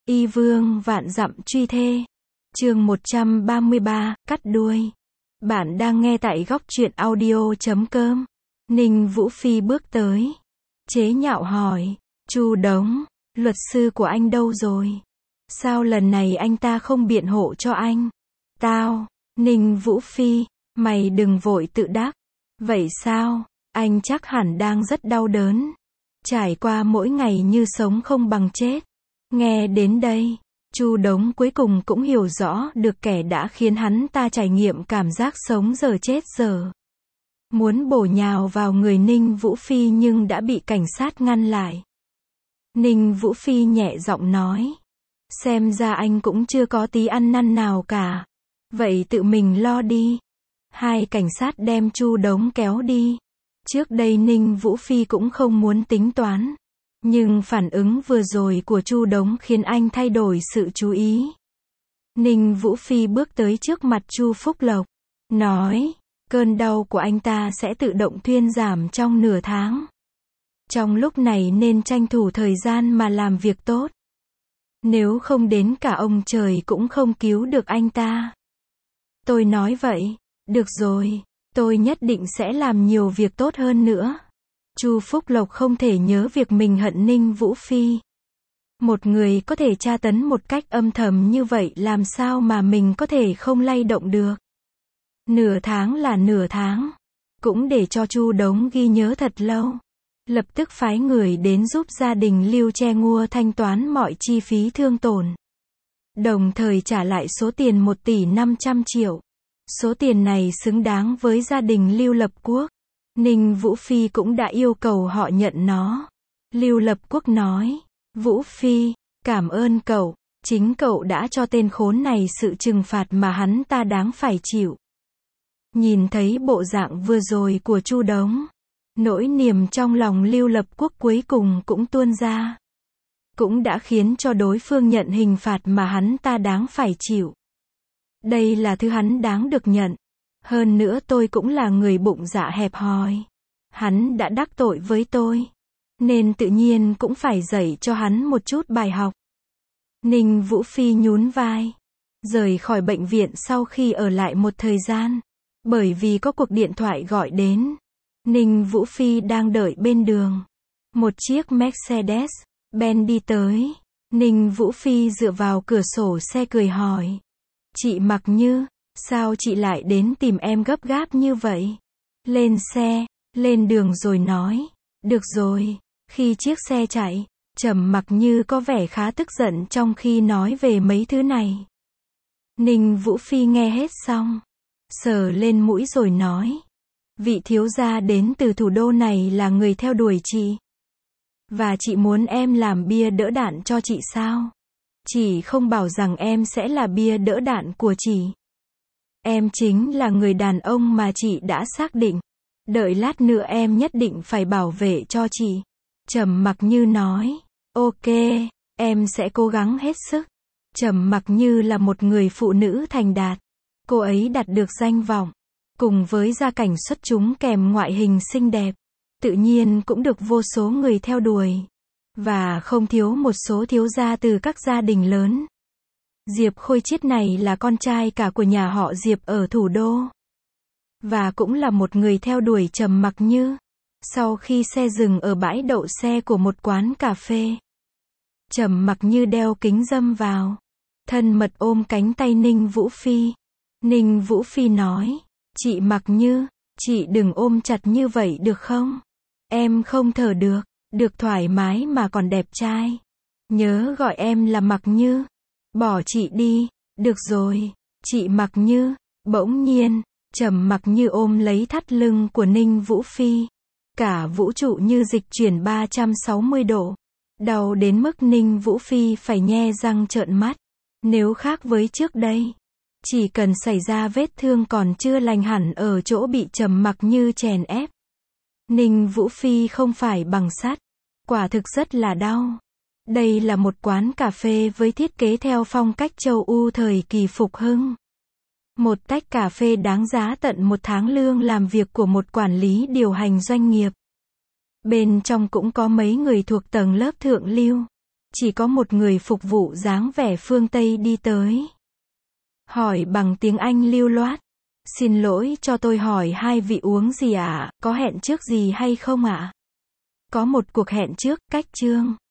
Y vương vạn dặm truy thê. Chương 133, cắt đuôi. Bạn đang nghe tại góc truyện audio.com. Ninh Vũ Phi bước tới, chế nhạo hỏi, Chu Đống, luật sư của anh đâu rồi? Sao lần này anh ta không biện hộ cho anh? Ninh Vũ Phi, mày đừng vội tự đắc. Vậy sao? Anh chắc hẳn đang rất đau đớn. Trải qua mỗi ngày như sống không bằng chết. Nghe đến đây, Chu Đống cuối cùng cũng hiểu rõ được kẻ đã khiến hắn ta trải nghiệm cảm giác sống giờ chết giờ. Muốn bổ nhào vào người Ninh Vũ Phi nhưng đã bị cảnh sát ngăn lại. Ninh Vũ Phi nhẹ giọng nói, xem ra anh cũng chưa có tí ăn năn nào cả. Vậy tự mình lo đi. Hai cảnh sát đem Chu Đống kéo đi. Trước đây Ninh Vũ Phi cũng không muốn tính toán. Nhưng phản ứng vừa rồi của Chu Đống khiến anh thay đổi sự chú ý. Ninh Vũ Phi bước tới trước mặt Chu Phúc Lộc, nói, cơn đau của anh ta sẽ tự động thuyên giảm trong nửa tháng. Trong lúc này nên tranh thủ thời gian mà làm việc tốt. Nếu không đến cả ông trời cũng không cứu được anh ta. Tôi nói vậy, được rồi, tôi nhất định sẽ làm nhiều việc tốt hơn nữa. Chu Phúc Lộc không thể nhớ việc mình hận Ninh Vũ Phi. Một người có thể tra tấn một cách âm thầm như vậy làm sao mà mình có thể không lay động được. Nửa tháng là nửa tháng. Cũng để cho Chu Đống ghi nhớ thật lâu. Lập tức phái người đến giúp gia đình Lưu Che Ngua thanh toán mọi chi phí thương tổn. Đồng thời trả lại số tiền 1 tỷ 500 triệu. Số tiền này xứng đáng với gia đình Lưu Lập Quốc. Ninh Vũ Phi cũng đã yêu cầu họ nhận nó. Lưu Lập Quốc nói, Vũ Phi, cảm ơn cậu, chính cậu đã cho tên khốn này sự trừng phạt mà hắn ta đáng phải chịu. Nhìn thấy bộ dạng vừa rồi của Chu Đống, nỗi niềm trong lòng Lưu Lập Quốc cuối cùng cũng tuôn ra. Cũng đã khiến cho đối phương nhận hình phạt mà hắn ta đáng phải chịu. Đây là thứ hắn đáng được nhận. Hơn nữa tôi cũng là người bụng dạ hẹp hòi. Hắn đã đắc tội với tôi. Nên tự nhiên cũng phải dạy cho hắn một chút bài học. Ninh Vũ Phi nhún vai. Rời khỏi bệnh viện sau khi ở lại một thời gian. Bởi vì có cuộc điện thoại gọi đến. Ninh Vũ Phi đang đợi bên đường. Một chiếc Mercedes-Benz đi tới. Ninh Vũ Phi dựa vào cửa sổ xe cười hỏi. Chị Mặc Như, sao chị lại đến tìm em gấp gáp như vậy? Lên xe, lên đường rồi nói. Được rồi. Khi chiếc xe chạy, Trầm Mặc Như có vẻ khá tức giận trong khi nói về mấy thứ này. Ninh Vũ Phi nghe hết xong, sờ lên mũi rồi nói. Vị thiếu gia đến từ thủ đô này là người theo đuổi chị. Và chị muốn em làm bia đỡ đạn cho chị sao? Chị không bảo rằng em sẽ là bia đỡ đạn của chị. Em chính là người đàn ông mà chị đã xác định. Đợi lát nữa em nhất định phải bảo vệ cho chị. Trầm Mặc Như nói. Ok, em sẽ cố gắng hết sức. Trầm Mặc Như là một người phụ nữ thành đạt. Cô ấy đạt được danh vọng. Cùng với gia cảnh xuất chúng kèm ngoại hình xinh đẹp. Tự nhiên cũng được vô số người theo đuổi. Và không thiếu một số thiếu gia từ các gia đình lớn. Diệp Khôi Chiết này là con trai cả của nhà họ Diệp ở thủ đô. Và cũng là một người theo đuổi Trầm Mặc Như. Sau khi xe dừng ở bãi đậu xe của một quán cà phê, Trầm Mặc Như đeo kính râm vào. Thân mật ôm cánh tay Ninh Vũ Phi. Ninh Vũ Phi nói, chị Mặc Như, chị đừng ôm chặt như vậy được không? Em không thở được. Được thoải mái mà còn đẹp trai. Nhớ gọi em là Mặc Như. Bỏ chị đi. Được rồi, chị Mặc Như. Bỗng nhiên, Trầm Mặc Như ôm lấy thắt lưng của Ninh Vũ Phi. Cả vũ trụ như dịch chuyển 360 độ. Đau đến mức Ninh Vũ Phi phải nhe răng trợn mắt. Nếu khác với trước đây, chỉ cần xảy ra vết thương còn chưa lành hẳn ở chỗ bị Trầm Mặc Như chèn ép. Ninh Vũ Phi không phải bằng sắt. Quả thực rất là đau. Đây là một quán cà phê với thiết kế theo phong cách châu Âu thời kỳ phục hưng. Một tách cà phê đáng giá tận 1 tháng lương làm việc của một quản lý điều hành doanh nghiệp. Bên trong cũng có mấy người thuộc tầng lớp thượng lưu. Chỉ có một người phục vụ dáng vẻ phương Tây đi tới. Hỏi bằng tiếng Anh lưu loát. Xin lỗi cho tôi hỏi hai vị uống gì ạ? Có hẹn trước gì hay không ạ? Có một cuộc hẹn trước, cách chương.